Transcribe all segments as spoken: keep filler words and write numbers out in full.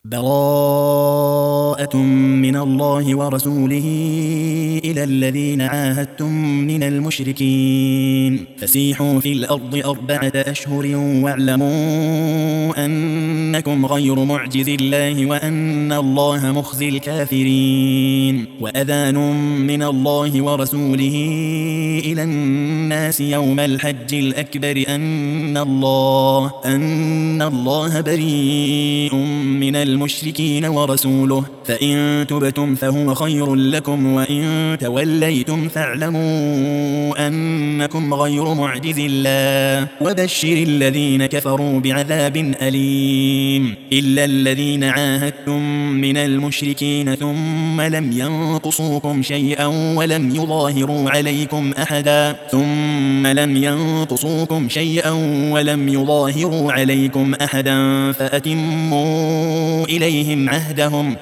براءة من الله ورسوله إلى الذين عاهدتم من المشركين فسيحوا في الأرض أربعة أشهر واعلموا أنكم غير معجز الله وأن الله مخزي الكافرين وأذان من الله ورسوله إلى الناس يوم الحج الأكبر أن الله أن الله بريء من المشركين ورسوله فإن تبتم فهو خير لكم وإن توليتم فاعلموا أنكم غير معجز الله وبشر الذين كفروا بعذاب أليم إلا الذين عاهدتم من المشركين ثم لم ينقصوكم شيئا ولم يظاهروا عليكم أحدا ثم لم ينقصوكم شيئا ولم يظاهروا عليكم أحدا فأتموا إليهم عهدهم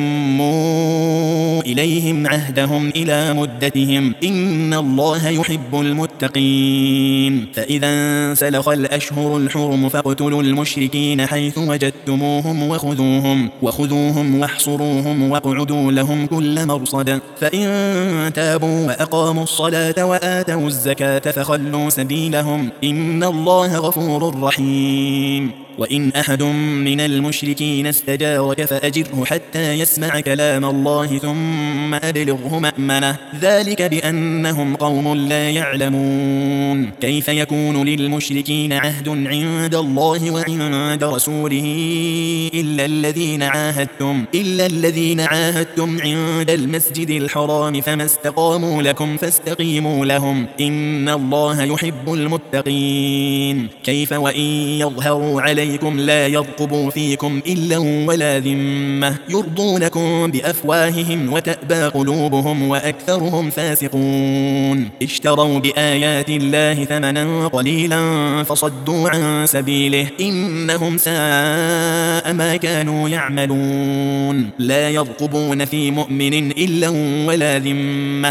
فأتموا إليهم عهدهم إلى مدتهم إن الله يحب المتقين فإذا انسلخ الأشهر الحرم فاقتلوا المشركين حيث وجدتموهم وخذوهم وخذوهم واحصروهم واقعدوا لهم كل مرصد فإن تابوا وأقاموا الصلاة وآتوا الزكاة فخلوا سبيلهم إن الله غفور رحيم وإن أحد من المشركين استجارك فأجره حتى يسمع كلام الله ثم أبلغه مأمنه ذلك بأنهم قوم لا يعلمون كيف يكون للمشركين عهد عند الله وعند رسوله إلا الذين عاهدتم إلا الذين عاهدتم عند المسجد الحرام فما استقاموا لكم فاستقيموا لهم إن الله يحب المتقين كيف وإن يظهروا عليكم لا يرقبوا فيكم إلا ولا ذمة يرضونكم بأفواههم وتأبى قلوبهم وأكثرهم فاسقون اشتروا بآيات الله ثمنا قليلا فصدوا عن سبيله إنهم ساء ما كانوا يعملون لا يرقبون في مؤمن إلا ولا ذمة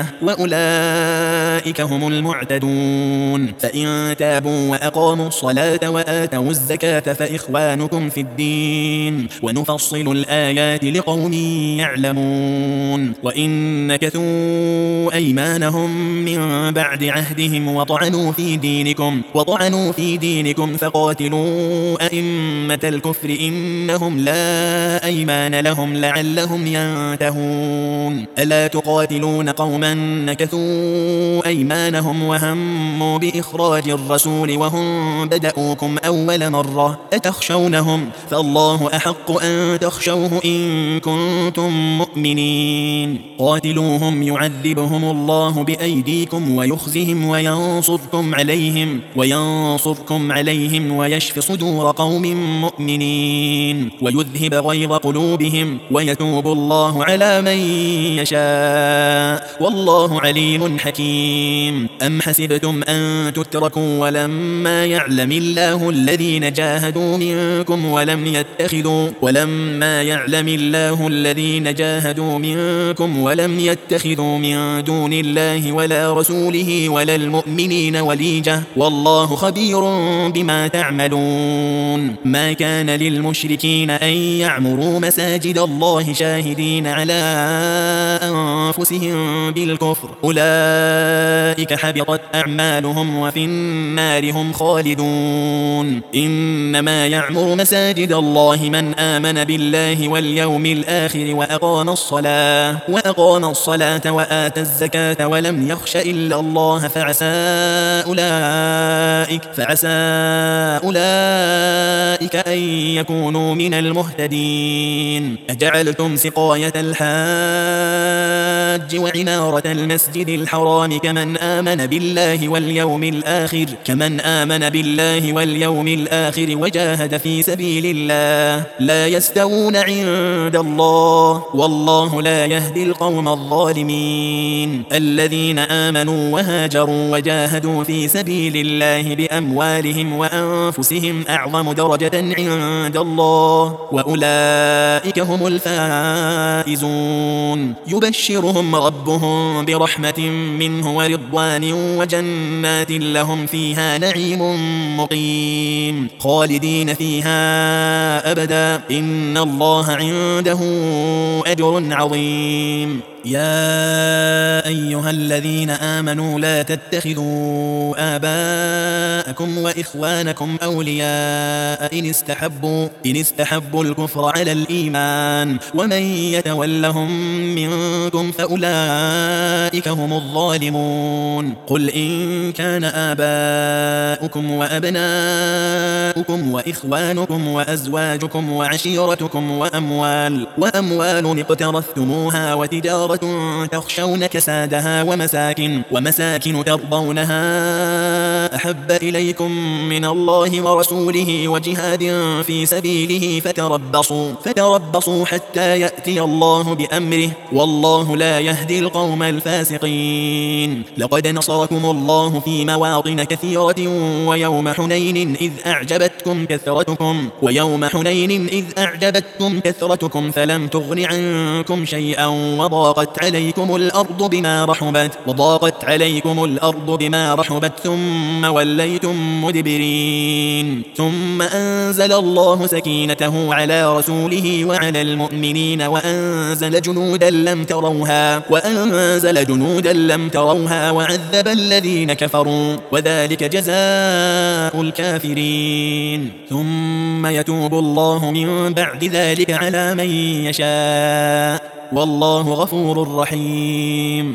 وأولئك هم المعتدون فإن تابوا وأقاموا الصلاة وآتوا الزكاة فإخوانكم في الدين ونفصل الآيات لقوم يعلمون وإن نكثوا أيمانهم من بعد عهدهم وطعنوا في دينكم وطعنوا في دينكم فقاتلوا أئمة الكفر إنهم لا أيمان لهم لعلهم ينتهون ألا تقاتلون قوما نكثوا أيمانهم وهموا بإخراج الرسول وهم بدأوكم أول مرة أتخشونهم فالله أحق أن تخشوه إن كنتم مؤمنين قاتلوهم يعذبهم الله بأيديكم ويخزهم وينصركم عليهم وينصركم عليهم ويشف صدور قوم مؤمنين ويذهب غيظ قلوبهم ويتوب الله على من يشاء والله عليم حكيم أم حسبتم أن تتركوا ولما يعلم الله الذين جاهدوا منكم ولم يتخذوا ولما يعلم الله الذين جاهدوا منكم ولم يتخذوا من دون الله ولا رسوله ولا المؤمنين وليجة والله خبير بما تعملون ما كان للمشركين أن يعمروا مساجد الله شاهدين على أنفسهم بالكفر أولئك حبطت أعمالهم وفي النار هم خالدون إنما يعمر مساجد الله من آمن بالله واليوم الآخر وأقام الصلاة وأقام الصلاة وآتى الزكاة ولم يخش إلا الله فعسى أولئك فعسى أولئك أن يكونوا من المهتدين أجعلتم سقاية الحاج وعمارة المسجد الحرام كمن آمن بالله واليوم الآخر كمن آمن بالله واليوم الآخر وجاهد في سبيل الله لا يستوون عند الله والله لا يهدي القوم الظالمين الذين آمنوا وهاجروا وجاهدوا في سبيل الله بأموالهم وأنفسهم أعظم درجة عند الله وأولئك هم الفائزون يبشرهم ربهم برحمة منه ورضوان وجنات لهم فيها نعيم مقيم خالدين خالدين فيها أبدا إن الله عنده أجر عظيم. يا أيها الذين آمنوا لا تتخذوا آباءكم وإخوانكم أولياء إن استحبوا, إن استحبوا الكفر على الإيمان ومن يتولهم منكم فأولئك هم الظالمون. قل إن كان آباؤكم وأبناؤكم وإخوانكم وأزواجكم وعشيرتكم وأموال, وأموال اقترفتموها وتجارة تخشون كسادها ومساكن, ومساكن ترضونها أحب إليكم من الله ورسوله وجهاد في سبيله فتربصوا, فتربصوا حتى يأتي الله بأمره والله لا يهدي القوم الفاسقين. لقد نصركم الله في مواطن كثيرة ويوم حنين إذ أعجبتكم كثرتكم, ويوم حنين إذ أعجبتكم كثرتكم فلم تغن عنكم شيئا وضاقت عليكم الأرض بما رحبت, وضاقت عليكم الأرض بما رحبت ثم وليتم مدبرين. ثم أنزل الله سكينته على رسوله وعلى المؤمنين وأنزل جنودا لم تروها, وأنزل جنودا لم تروها وعذب الذين كفروا وذلك جزاء الكافرين. ثم يتوب الله من بعد ذلك على من يشاء والله غفور رحيم.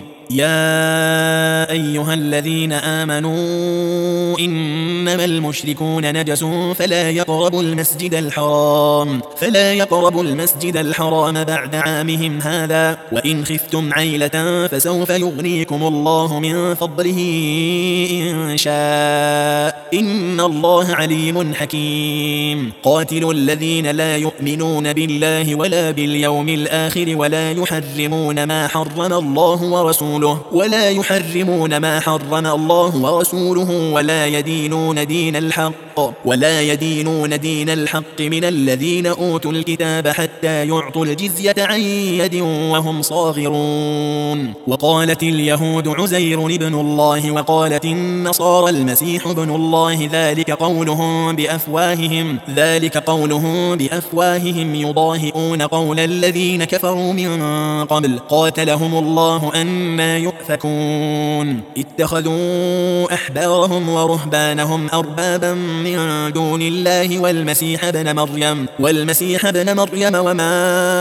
يا أيها الذين آمنوا إنما المشركون نجس فلا يقربوا المسجد الحرام فلا يقربوا المسجد الحرام بعد عامهم هذا وإن خفتم عيلة فسوف يغنيكم الله من فضله إن شاء إن الله عليم حكيم. قاتلوا الذين لا يؤمنون بالله ولا باليوم الآخر ولا يحرمون ما حرم الله ورسوله ولا يحرمون ما حرم الله ورسوله ولا يدينون دين الحق ولا يدينون دين الحق من الذين أوتوا الكتاب حتى يعطوا الجزية عن يد وهم صاغرون. وقالت اليهود عزير ابن الله وقالت النصارى المسيح ابن الله ذلك قولهم بأفواههم ذلك قولهم بأفواههم يضاهئون قول الذين كفروا من قبل قاتلهم الله أنى يؤفكون. اتخذوا أحبارهم ورهبانهم أربابا من دون الله والمسيح ابن مريم والمسيح ابن مريم وما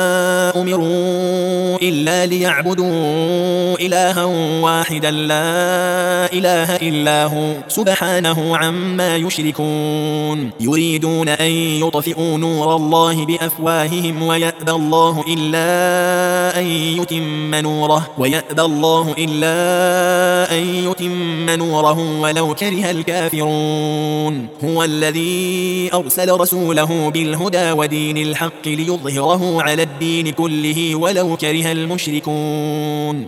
أمروا إلا ليعبدوا إلها واحدا لا إله إلا هو سبحانه عما يشركون. يريدون أن يطفئوا نور الله بأفواههم ويأبى الله إلا أن يتم نوره ويأبى الله إلا أن يتم نوره ولو كره الكافرون. هو الذي أرسل رسوله بالهدى ودين الحق ليظهره على الدين كله ولو كره المشركون.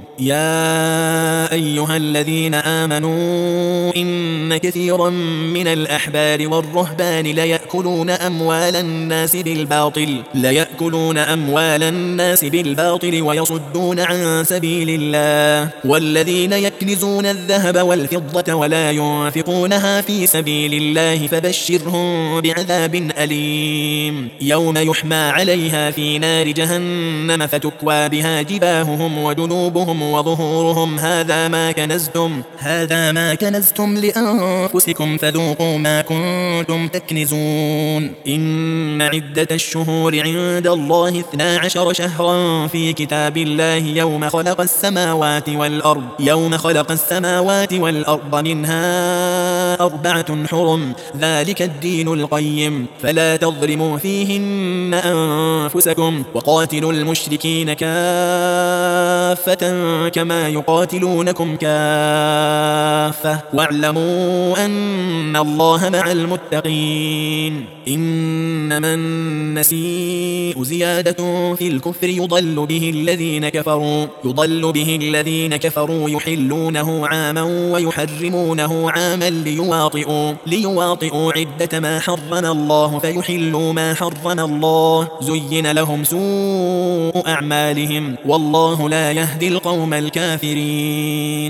يا أيها الذين آمنوا إن كثيرا من الأحبار والرهبان ليأكلون أموال الناس بالباطل ليأكلون أموال الناس بالباطل ويصدون عن سبيل الله والذين يكنزون الذهب والفضة ولا ينفقونها في سبيل الله فبشرهم بعذاب أليم. يوم يحمى عليها في نار جهنم فتكوى بها جباههم وجنوبهم وظهورهم هذا ما كنزتم هذا ما كنزتم لأنفسكم فذوقوا ما كنتم تكنزون. إن عدة الشهور عند الله اثنا عشر شهرا في كتاب الله يوم خلق السماوات والأرض يوم خلق السماوات والأرض منها أربعة حرم ذلك الدين القيم فلا تظلموا فيهن أنفسكم وقاتلوا المشركين كافة كما يقاتلونكم كافة واعلموا أن الله مع المتقين. إنما النسيء زيادة في الكفر يضل به الذين كفروا يضل به الذين كفروا يحلونه عاما ويحرمونه عاما ليواطئوا ليواطئوا عدة ما حرم الله فيحلوا ما حرم الله زين لهم سوء أعمالهم والله لا يهدي القوم الكافرين.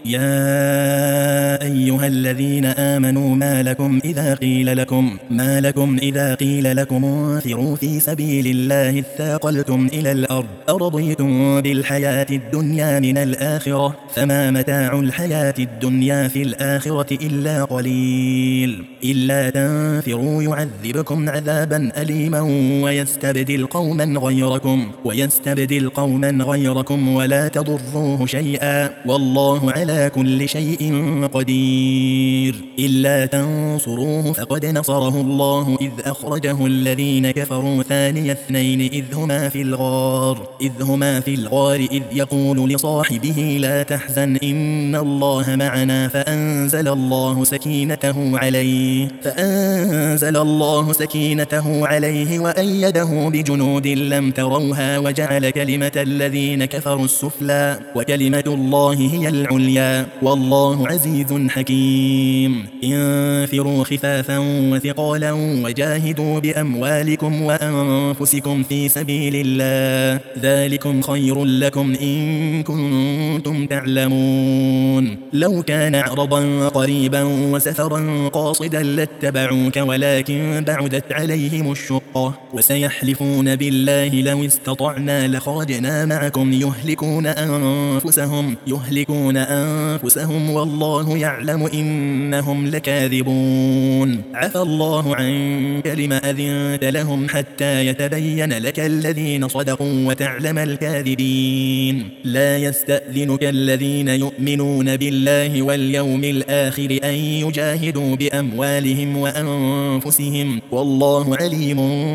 يا أيها الذين آمنوا ما لكم إذا قيل لكم ما لكم إذا قيل لكم انفروا في سبيل الله اثاقلتم إلى الأرض أرضيتم بالحياة الدنيا من الآخرة فما متاع الحياة الدنيا في الآخرة إلا قليل إلا تنفروا يعذبكم عذابا أليما ويستبدل قوما غيركم ويستبدل قوما غيركم ولا تضروه شيئا والله على كل شيء قدير إلا تنصروه فقد نصره الله إذ أخرجه الذين كفروا ثاني اثنين إذ هما في الغار إذ هما في الغار إذ يقول لصاحبه لا تحزن إن الله معنا فأنزل الله سكينته عليه فأنزل الله سكينته عليه وأيده بجنود لم تروها وجعل كلمة الذين كفروا السفلى وكلمة الله هي العليا والله عزيز حكيم انفروا خفافا وثقالا وجاهدوا بأموالكم وأنفسكم في سبيل الله ذلكم خير لكم إن كنتم تعلمون لو كان عرضا قريبا وسفرا قاصدا لاتبعوك ولكن بعدت عليهم الشقة وسيحلفون بالله لو استطعنا لخرجنا معكم يهلكون أنفسهم يهلكون أنفسهم والله يعلم إنهم لكاذبون عفى الله عنك لم أذنت لهم حتى يتبين لك الذين صدقوا وتعلم الكاذبين لا يستأذنك الذين يؤمنون بالله واليوم الآخر أن يجاهدوا بأموالهم وأنفسهم والله عليم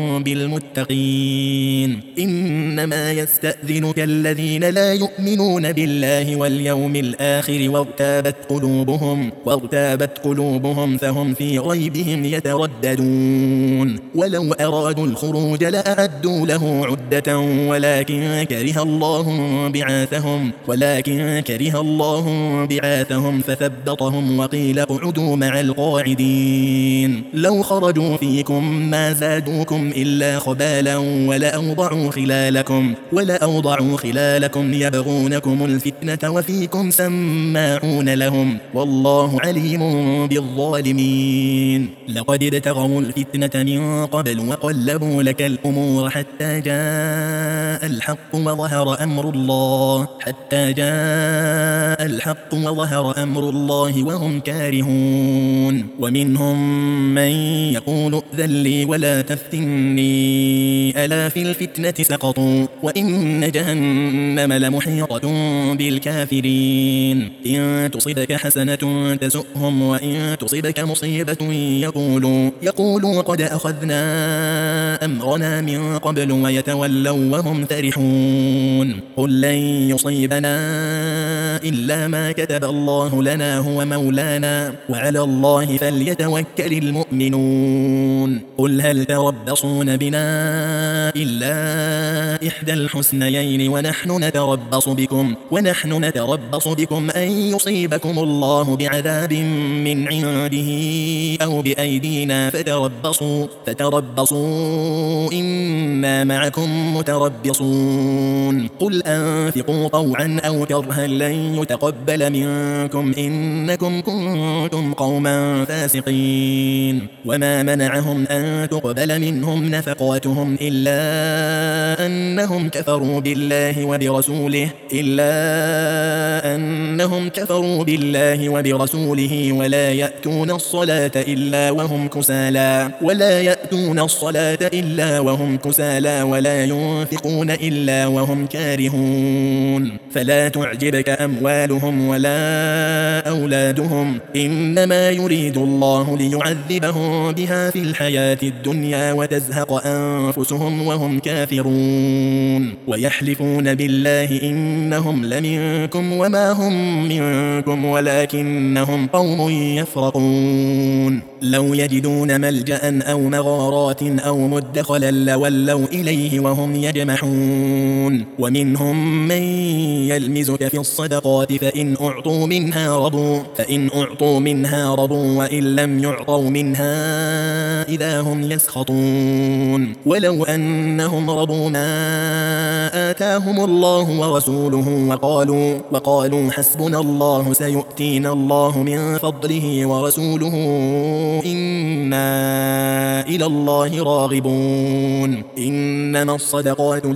بالمتقين إنما يستأذنك الذين لا يؤمنون بالله واليوم الآخر وارتابت قلوبهم وارتابت قلوبهم فهم في غيبهم يترددون ولو أرادوا الخروج لأعدوا له عدة ولكن كره الله بعاثهم ولكن كره الله بعاثهم فثبطهم وقيل اقعدوا مع القاعدين لو خرجوا فيكم ما زادوكم إلا خبالا ولأوضعوا خلالكم ولأوضعوا خلالكم يبغونكم الفتنة وفيكم سماعون لهم والله عليم بالظالمين لقد ابتغوا الفتنة من قبل وقلبوا لك الأمور حتى جاء الحق وظهر أمر الله حتى جاء الحق وظهر أمر الله وهم كارهون ومنهم من يقول ائذن لي ولا تفتني ألا في الفتنة سقطوا وإن جهنم لمحيطة بالكافرين إن تصبك حسنة تسؤهم وإن تصبك مصيبة يقولوا يقولوا قد أخذنا أمرنا من قبل ويتولوا وهم فرحون قل لن يصيبنا إلا ما كتب الله لنا هو مولانا وعلى الله فليتوكل المؤمنون قل هل تربصون بنا إلا إحدى الحسنيين ونحن نتربص بكم ونحن نتربص بكم أن يصيبكم الله بعذاب من عنده أو بأيدينا فتربصوا فتربصوا إنا معكم متربصون قل أنفقوا طوعا أو كرها لن يتقبل منكم إنكم كنتم قوما فاسقين وما منعهم أن تقبل منهم نفقاتهم إلا أنهم كفروا بالله وبرسوله إلا أنهم كفروا بالله وبرسوله ولا يأتون الصلاة إلا وهم كسالى ولا يأتون الصلاة إلا وهم كسالى ولا ينفقون إلا وهم كارهون فلا تعجبك أموالهم ولا أولادهم إنما يريد الله ليعذبهم بها في الحياة الدنيا وتزهق أنفسهم وهم كافرون ويحلفون بالله إنهم لمنكم وما هم منكم ولكنهم قوم يفرقون لو يجدون ملجأ أو مغارات أو مدخلا لولوا إليه وهم يجمحون ومنهم من يلمزك في الصدقات فإن أعطوا منها رضوا فإن أعطوا منها رضوا وإن لم يعطوا منها إذا هم يسخطون ولو أنهم رضوا ما آتاهم الله ورسوله وقالوا, وقالوا حسبنا الله سيؤتينا الله من فضله ورسوله إنا إلى الله راغبون. إنما الصدقات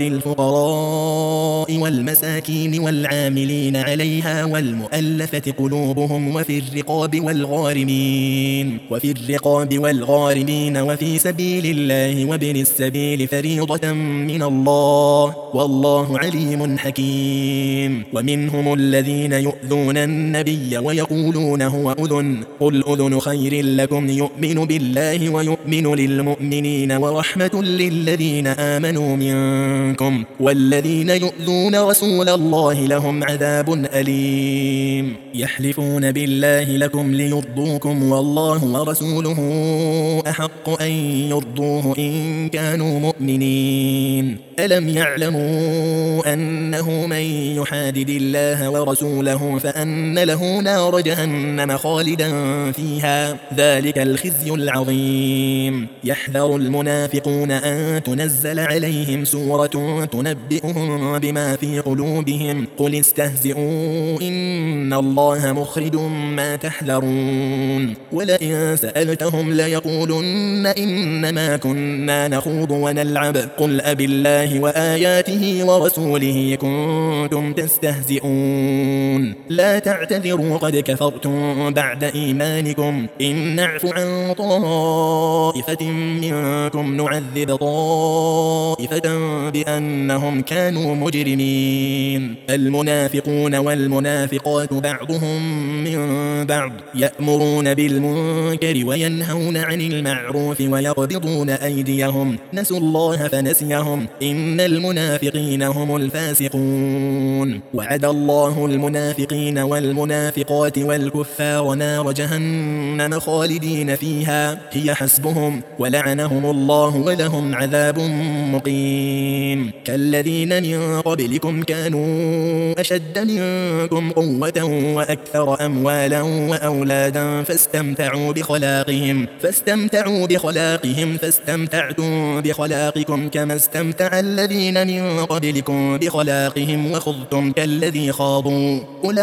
للفقراء والمساكين والعاملين عليها والمؤلفة قلوبهم وفي الرقاب والغارمين وفي الرقاب والغارمين وفي سبيل الله وابن السبيل فريضة من الله والله عليم حكيم. ومنهم الذين يؤذون النبي ويقولون هو أذن قل أذن خير لكم يؤمن بالله ويؤمن للمؤمنين ورحمة للذين آمنوا منكم والذين يؤذون رسول الله لهم عذاب أليم. يحلفون بالله لكم ليرضوكم والله ورسوله أحق أن يرضوه إن كانوا مؤمنين. ألم يعلموا أنه من يحادد الله ورسوله فأن له نار جهنم خالدا فيها ذلك الخزي العظيم. يحذر المنافقون أن تنزل عليهم سورة تنبئهم بما في قلوبهم قل استهزئوا إن الله مخرج ما تحذرون. ولئن سألتهم ليقولن إنما كنا نخوض ونلعب قل أب الله وآياته ورسوله كنتم تستهزئون لا تعتذروا قد كفرتم بعد إيمانكم إن نعف عن طائفة منكم نعذب طائفة بأنهم كانوا مجرمين. المنافقون والمنافقات بعضهم من بعض يأمرون بالمنكر وينهون عن المعروف ويقبضون أيديهم نسوا الله فنسيهم إن المنافقين هم الفاسقون. وعد الله المنافقين والمنافقات والكفار نار جهنم خالدين فيها هي حسبهم ولعنهم الله ولهم عذاب مقيم. كالذين من قبلكم كانوا أشد منكم قوة وأكثر أموالا وأولادا فاستمتعوا بخلاقهم فاستمتعوا بخلاقهم فاستمتعتم بخلاقكم كما استمتع الذين من قبلكم بخلاقهم وخضتم كالذي خاضوا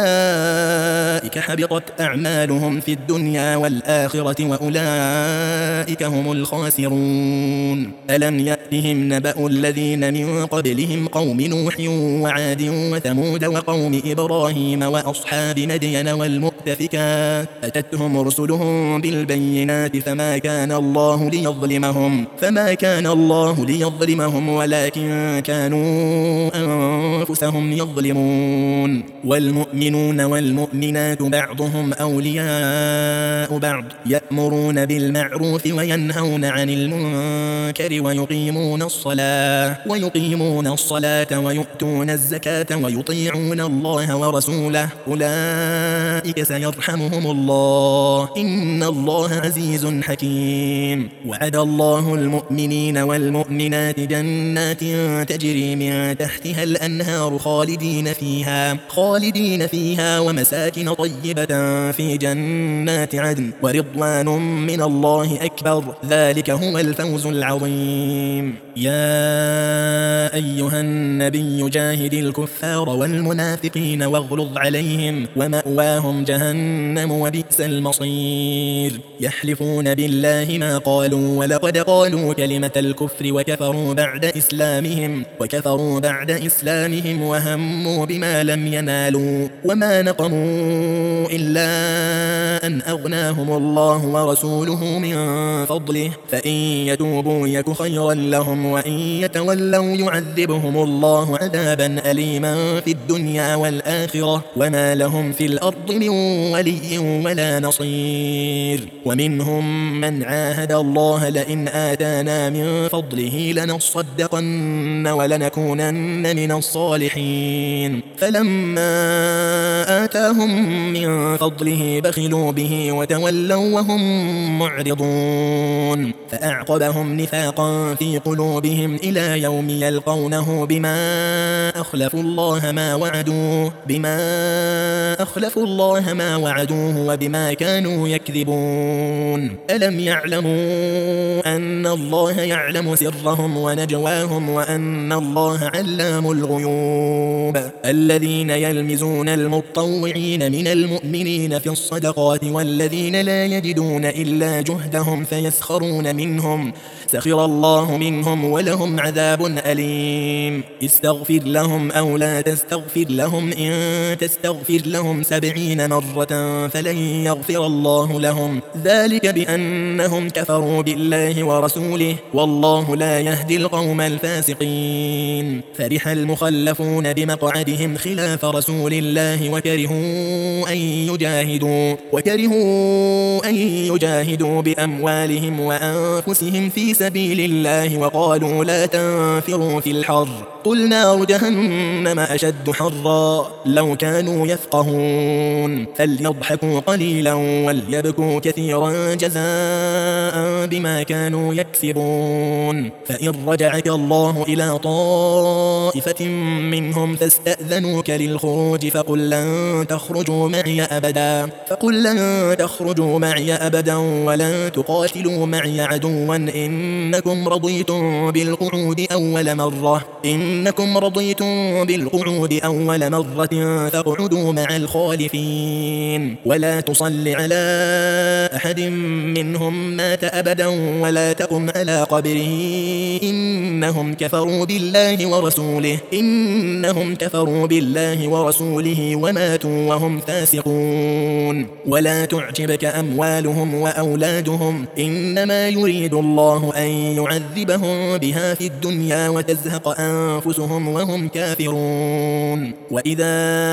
أولئك حبطت أعمالهم في الدنيا والآخرة وأولئك هم الخاسرون. ألم يأتهم نبأ الذين من قبلهم قوم نوح وعاد وثمود وقوم إبراهيم وأصحاب مدين والمؤتفكات أتتهم رسلهم بالبينات فما كان الله ليظلمهم فما كان الله ليظلمهم ولكن كانوا أنفسهم يظلمون. والمؤمنون والمؤمنات بعضهم أولياء بعض يأمرون بالمعروف وينهون عن المنكر ويقيمون الصلاة ويقيمون الصلاة ويؤتون الزكاة ويطيعون الله ورسوله أولئك سيرحمهم الله إن الله عزيز حكيم. وعد الله المؤمنين والمؤمنات جنات تجري من تحتها الأنهار خالدين فيها خالدين فيها ومساكن طيبة في جنات عدن ورضوان من الله أكبر ذلك هو الفوز العظيم. يا أيها النبي جاهد الكفار والمنافقين واغلظ عليهم ومأواهم جهنم وبئس المصير. يحلفون بالله ما قالوا ولقد قالوا كلمة الكفر وكفروا بعد إسلامهم وكفروا بعد إسلامهم وهموا بما لم ينالوا وما نقموا إلا أن أغناهم الله ورسوله من فضله فإن يتوبوا يك خيرا لهم وإن يتولوا يعذبهم الله عذابا أليما في الدنيا والآخرة وما لهم في الأرض من ولي ولا نصير. ومنهم من عاهد الله لئن آتانا من فضله لنصدقن ولنكونن من الصالحين فلما آتاهم من فضله بخلوا به وتولوا وهم معرضون فأعقبهم نفاقا في قلوبهم إلى يوم يلقونه بما أخلفوا الله ما وعدوه بما أخلفوا الله ما وعدوه وبما كانوا يكذبون. ألم يعلموا أن الله يعلم سرهم ونجواهم يعلم وأن الله علام الغيوب. الذين يلمزون المطوعين من المؤمنين في الصدقات والذين لا يجدون إلا جهدهم فيسخرون منهم سخر الله منهم ولهم عذاب أليم. استغفر لهم أو لا تستغفر لهم إن تستغفر لهم سبعين مرة فلن يغفر الله لهم ذلك بأنهم كفروا بالله ورسوله والله لا يهدي القوم الفاسقين. فرح المخلفون بمقعدهم خلاف رسول الله وكرهوا أن يجاهدوا وكرهوا أن يجاهدوا بأموالهم وأنفسهم في سبيل الله وقالوا لا تنفروا في الحر قل نار جهنم أشد حرا لو كانوا يفقهون. فليضحكوا قليلا وليبكوا كثيرا جزاء بما كانوا يكسبون. فإن رجعك الله إلى طائفة منهم فاستأذنوك للخروج فقل لن تخرجوا معي أبدا فقل لن تخرجوا معي أبدا ولن تقاتلوا معي عدوا إنكم رضيتم بالقعود أول مرة إنكم رضيتم بالقعود أول مرة فاقعدوا مع الخالفين ولا تصل على أحد منهم مات أبدا ولا تقم على قبره إنهم كفروا بالله ورسوله إنهم كفروا بالله ورسوله وماتوا وهم فاسقون. ولا تعجبك أموالهم وأولادهم إنما يريد الله أن يعذبهم بها في الدنيا وتزهق أنفسهم وهم كافرون. وإذا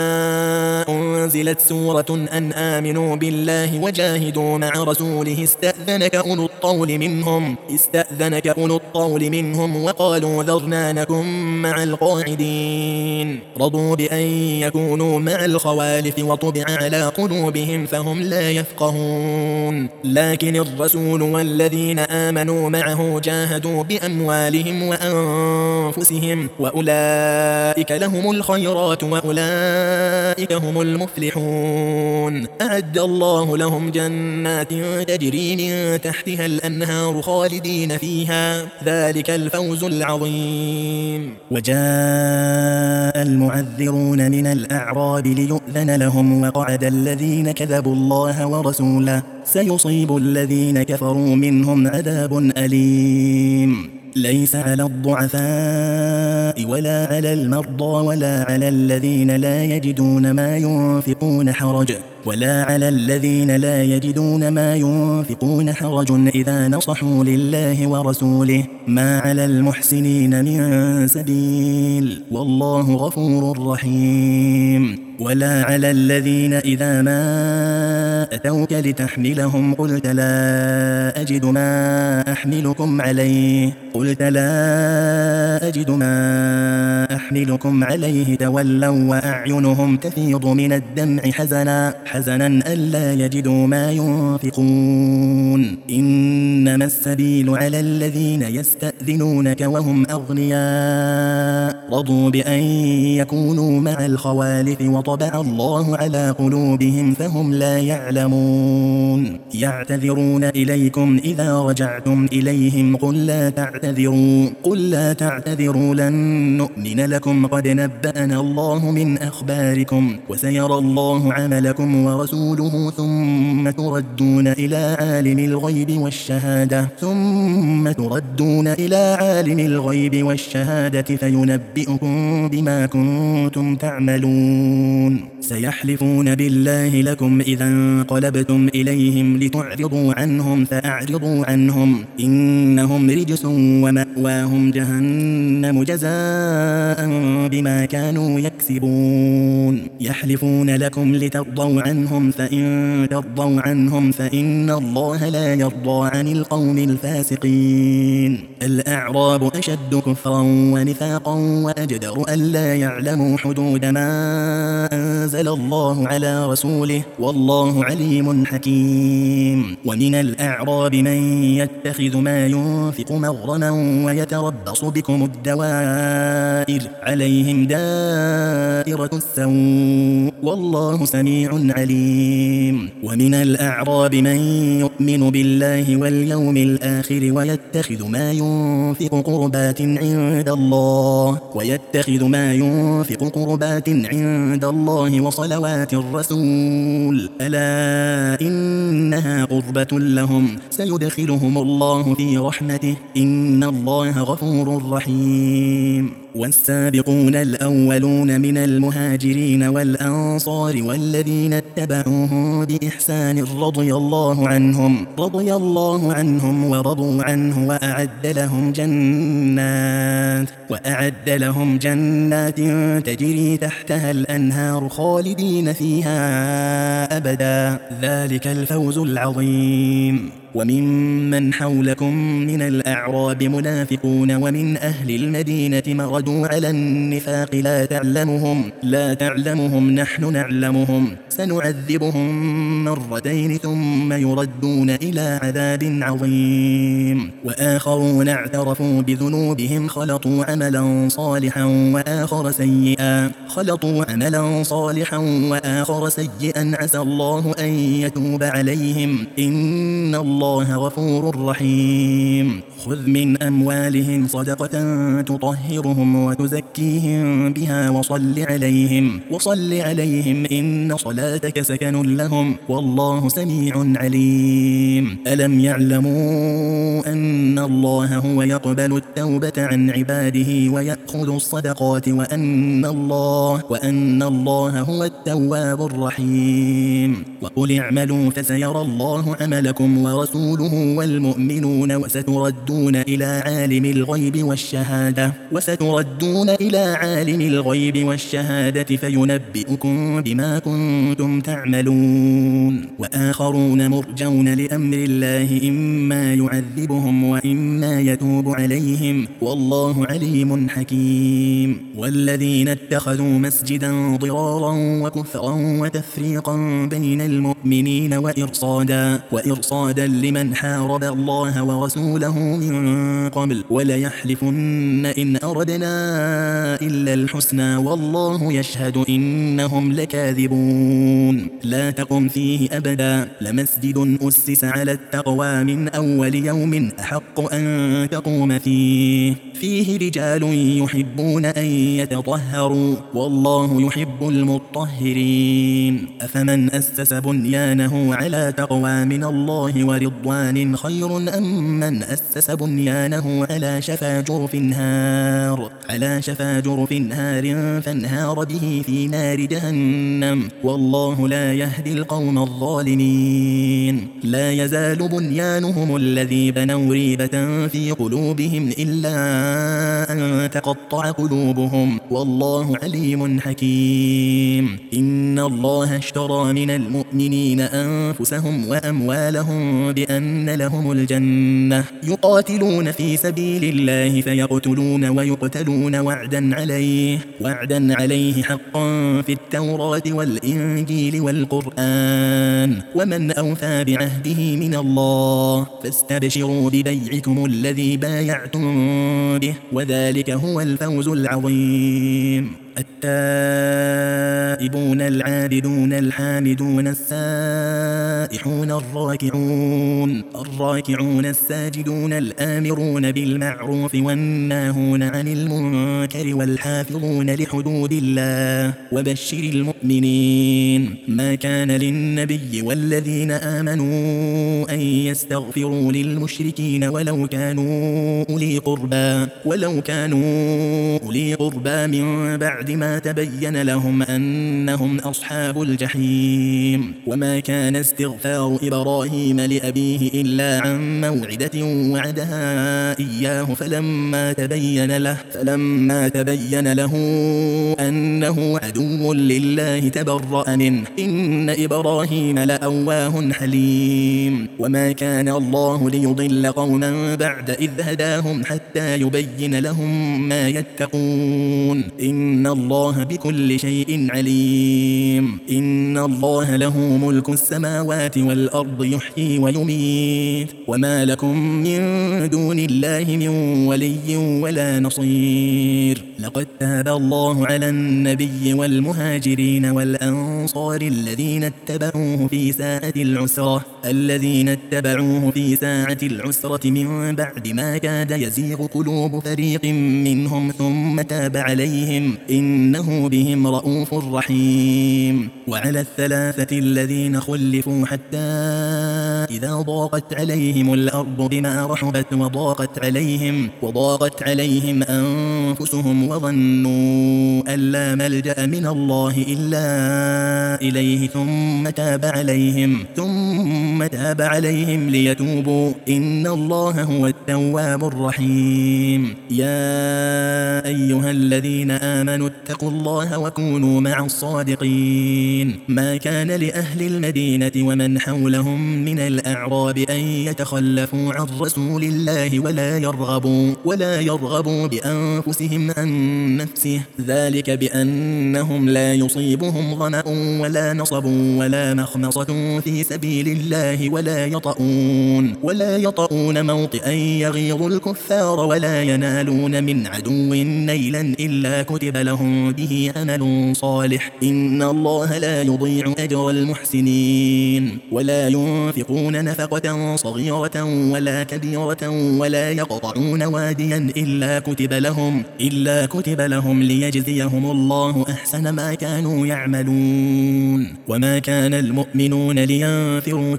أنزلت سورة أن آمنوا بالله وجاهدوا مع رسوله استأذنك أولو الطول منهم استأذنك أولو الطول منهم وقالوا ذرنا نكن مع القاعدين رضوا بأن يكونوا مع الخوالف وطبع على قلوبهم فهم لا يفقهون. لكن الرسول والذين آمنوا معه جاهدوا بأموالهم وأنفسهم وأولئك لهم الخيرات وأولئك هم المفلحون. أعد الله لهم جنات تجري من تحتها الأنهار خالدين فيها ذلك الفوز العظيم. وجاء المعذرون من الأعراب ليؤذن لهم وقعد الذين كذبوا الله ورسوله سيصيب الذين كفروا منهم عذاب أليم. ليس على الضعفاء ولا على المرضى ولا على الذين لا يجدون ما ينفقون حرج ولا على الذين لا يجدون ما ينفقون حرج إذا نصحوا لله ورسوله ما على المحسنين من سبيل والله غفور رحيم. ولا على الذين إذا ما أتوك لتحملهم قلت لا أجد ما أحملكم عليه قلت لا أجد ما أحملكم عليه تولوا وأعينهم تفيض من الدمع حزنا حزنا ألا يجدوا ما ينفقون. إنما السبيل على الذين يستأذنونك وهم أغنياء رضوا بأن يكونوا مع الخوالف وطبع الله على قلوبهم فهم لا يعلمون. يعتذرون إليكم إذا رجعتم إليهم قل لا تعتذروا قل لا تعتذروا لن نؤمن لكم قد نبأنا الله من أخباركم وسيرى الله عملكم ورسوله ثم تردون إلى عالم الغيب والشهادة ثم تردون إلى عالم الغيب والشهادة فينبئكم بما كنتم تعملون. سيحلفون بالله لكم إذا انقلبتم إليهم لتعرضوا عنهم فأعرضوا عنهم إنهم رجس ومأواهم جهنم جزاء بما كانوا يكسبون. يحلفون لكم لترضوا عنهم فإن ترضوا عنهم فإن الله لا يرضى عن القوم الفاسقين. الأعراب أشد كفرا ونفاقا وأجدر ألا يعلموا حدود ما أنزل الله على رسوله والله عليم حكيم. ومن الأعراب من يتخذ ما ينفق مغرما ويتربص بكم الدوائر الدوائر عليهم دائرة السوء والله سميع عليم. ومن الأعراب من يؤمن بالله واليوم الآخر ويتخذ ما ينفق قربات عند الله ويتخذ ما ينفق قربات عند الله وصلوات الرسول ألا إنها قربة لهم سيدخلهم الله في رحمته إن الله غفور رحيم. والسابقون الأولون من المهاجرين والأنصار والذين اتبعوهم بإحسان رضي الله عنهم رضي الله عنهم ورضوا عنه وأعد لهم جنات وأعد لهم جنات تجري تحتها الأنهار خالدين فيها أبدا ذلك الفوز العظيم. وممن حولكم من الأعراب منافقون ومن أهل المدينة مردوا على النفاق لا تعلمهم لا تعلمهم نحن نعلمهم سنعذبهم مرتين ثم يردون إلى عذاب عظيم. وآخرون اعترفوا بذنوبهم خلطوا عملا صالحا وآخر سيئا خلطوا عملا صالحا وآخر سيئا عسى الله أن يتوب عليهم إن الله الله غفور رحيم. خذ من أموالهم صدقة تطهرهم وتزكيهم بها وصل عليهم وصل عليهم إن صلاتك سكن لهم والله سميع عليم. ألم يعلموا أن الله هو يقبل التوبة عن عباده ويأخذ الصدقات وأن الله وأن الله هو التواب الرحيم. وقل اعملوا فسيرى الله عملكم ورسوله والمؤمنون وستردون إلى عالم الغيب والشهادة وستردون إلى عالم الغيب والشهادة فينبئكم بما كنتم تعملون. وآخرون مرجون لأمر الله إما يعذبهم وإما يتوب عليهم والله عليم حكيم. والذين اتخذوا مسجدا ضرارا وكفرا وتفريقا بين المؤمنين وإرصادا وإرصادا لمن حارب الله ورسوله من قبل وليحلفن إن أردنا إلا الحسنى والله يشهد إنهم لكاذبون. لا تقم فيه أبدا لمسجد أسس على التقوى من أول يوم أحق أن تقوم فيه فيه رجال يحبون أن يتطهروا والله يحب المطهرين. أفمن أسس بنيانه على تقوى من الله ورضوان خير أم من أسس بنيانه على شفا جرف نار على شفا جرف نار فانهار به في نار جهنم والله لا يهدي القوم الظالمين. لا يزال بنيانهم الذي بنوا ريبة في قلوبهم إلا أن تقطع قلوبهم والله عليم حكيم. إن الله اشترى من المؤمنين أنفسهم وأموالهم بأن لهم الجنة يقاتلون في سبيل الله فيقتلون ويقتلون وعدا عليه وعدا عليه حقا في التوراة والإنجيل والقرآن ومن أوفى بعهده من الله فاستبشروا ببيعكم الذي بايعتم به وذلك هو الفوز العظيم. التائبون العابدون الحامدون السائحون الراكعون الراكعون الساجدون الآمرون بالمعروف والناهون عن المنكر والحافظون لحدود الله وبشر المؤمنين. ما كان للنبي والذين آمنوا أن يستغفروا للمشركين ولو كانوا أولي قربى ولو كانوا أولي قربى من بعد ما تبين لهم أنهم أصحاب الجحيم. وما كان استغفار إبراهيم لأبيه إلا عن موعدة وعدها إياه فلما تبين له فلما تبين له أنه عدو لله تبرأ منه إن إبراهيم لأواه حليم. وما كان الله ليضل قوما بعد إذ هداهم حتى يبين لهم ما يتقون إن الله بكل شيء عليم. إن الله له ملك السماوات والأرض يحيي ويميت وما لكم من دون الله من ولي ولا نصير. لقد تاب الله على النبي والمهاجرين والأنصار الذين اتبعوه في ساعة العسرة الذين اتبعوه في ساعة العسرة من بعد ما كاد يزيغ قلوب فريق منهم ثم تاب عليهم إنه بهم رؤوف رحيم. وعلى الثلاثة الذين خلفوا حتى إذا ضاقت عليهم الأرض بما رحبت وضاقت عليهم وضاقت عليهم أنفسهم وظنوا أن لا ملجأ من الله إلا إليه ثم تاب عليهم ثم تاب عليهم ليتوبوا إن الله هو التواب الرحيم. يا أيها الذين آمنوا اتقوا الله وكونوا مع الصادقين. ما كان لأهل المدينة ومن حولهم من الأعراب أن يتخلفوا عن رسول الله ولا يرغبوا ولا يرغبوا بأنفسهم عن نفسه ذلك بأنهم لا يصيبهم ظمأ ولا نصب ولا مخمصة في سبيل الله ولا يطؤون ولا يطؤون موطئا يغيظ الكفار ولا ينالون من عدو نيلا إلا كتب لهم به عمل صالح إن الله لا يضيع أجر المحسنين. ولا ينفقون نفقة صغيرة ولا كبيرة ولا يقطعون واديا إلا كتب لهم إلا كتب لهم ليجزيهم الله أحسن ما كانوا يعملون. وما كان المؤمنون لينفروا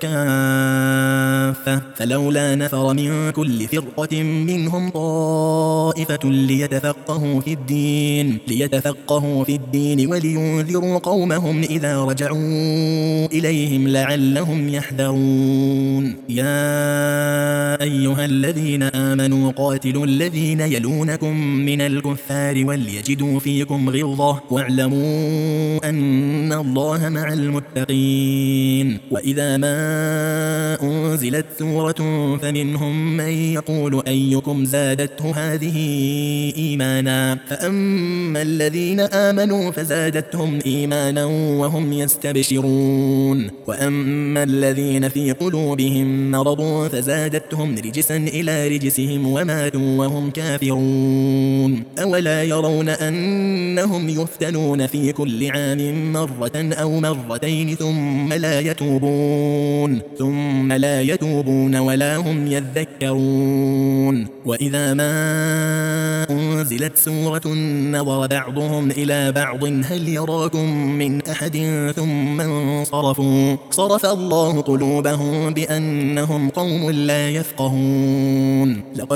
كافة فلولا نفر من كل فرقة منهم طائفة ليتفقهوا في الدين ليتفقهوا في الدين ولينذروا قومهم إذا رجعوا إليهم لعلهم يحذرون. يا أيها الذين آمنوا قاتلوا الذين يلونكم من الكفار وليجدوا فيكم غلظة واعلموا أن الله مع المتقين. وإذا ما أنزلت سورة فمنهم من يقول أيكم زادته هذه إيمانا فأما الذين آمنوا فزادتهم إيمانا وهم يستبشرون وأما الذين في قلوبهم مرض فزادتهم رجسا إلى رجسهم وماتوا وهم كافرون. أولا يرون أنهم يفتنون في كل عام مرة أو مرتين ثم لا يتوبون ثم لا يتوبون ولا هم يذكرون. وإذا ما أنزلت سورة نظر بعضهم إلى بعض هل يراكم من أحد ثم انصرفوا صرف الله قلوبهم بأنهم قوم لا يفقهون. لقد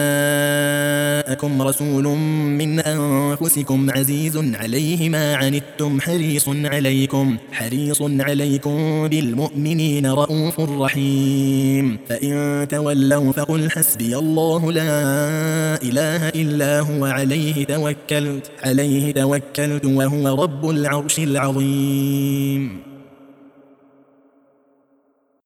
جاءكم رسول من أنفسكم عزيز عليه ما عنتم حريص عليكم حريص عليكم بالمؤمنين رؤوف رحيم. فإن تولوا فقل حسبي الله لا إله إلا هو عليه توكلت عليه توكلت وهو رب العرش العظيم.